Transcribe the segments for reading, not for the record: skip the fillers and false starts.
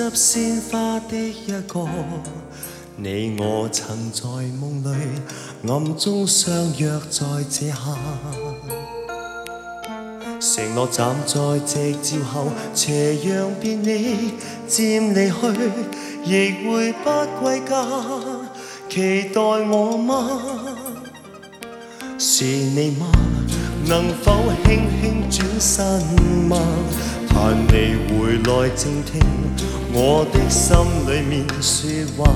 拾鲜花的一个，你我曾在梦里暗中相約在這下，承諾站在夕照後，斜陽便你漸離去，亦會不歸家。期待我嗎？是你嗎？能否輕輕轉身嗎？盼你回來靜聽我的心裏面說話。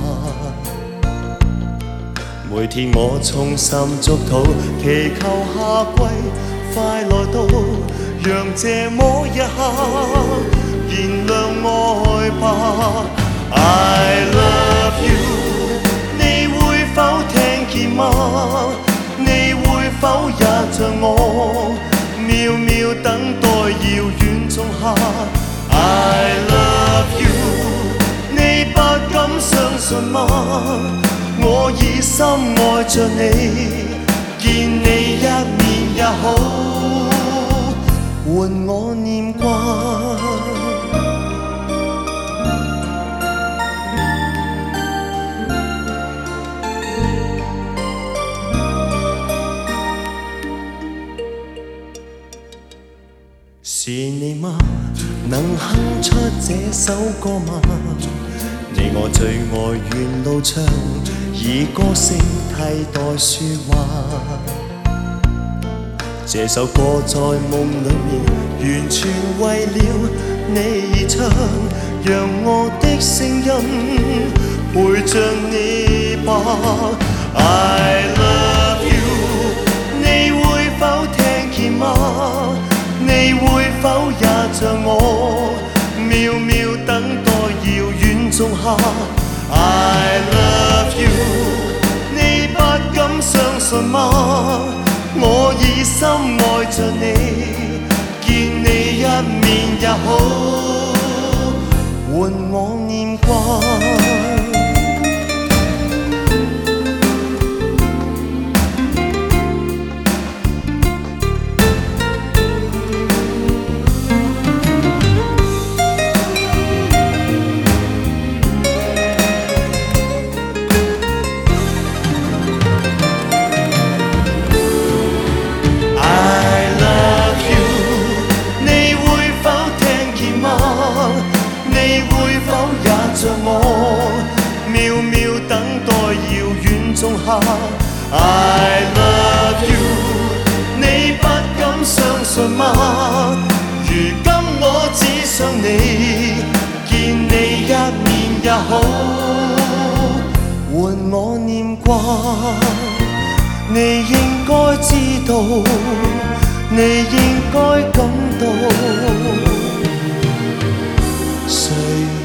每天我衷心祝禱，祈求夏季快來到，讓這麼一刻燃亮愛吧。I love you， 你會否聽見嗎？你會否也像我，渺渺等待遙遠仲夏。I love you， 你不敢相信嗎？我已深愛着你，見你一面也好，換我念掛。是你嗎？能哼出這首歌嗎？你我最愛沿路唱，以歌聲替代說話。這首歌在夢裏面，完全為了你而唱，讓我的聲音陪着你吧。I love you， 你會否聽見嗎？你會否也像我，渺渺等待遙遠仲夏。I love you， 你不敢相信嗎？我已深愛着你，見你一面也好，換我念掛。渺渺等待遙遠仲夏。I love you， 你不敢相信嗎？如今我只想你，見你一面也好，換我念掛。你應該知道，你應該感到，誰